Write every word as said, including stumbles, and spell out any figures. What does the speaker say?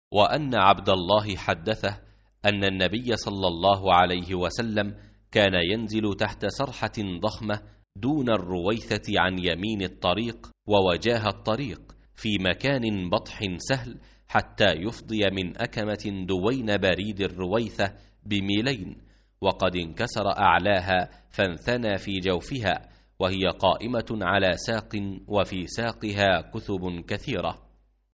وأن عبد الله حدثه أن النبي صلى الله عليه وسلم كان ينزل تحت سرحة ضخمة دون الرويثة عن يمين الطريق ووجاه الطريق في مكان بطح سهل حتى يفضي من أكمة دوين بريد الرويثة بميلين، وقد انكسر أعلاها فانثنى في جوفها، وهي قائمة على ساق وفي ساقها كثب كثيرة.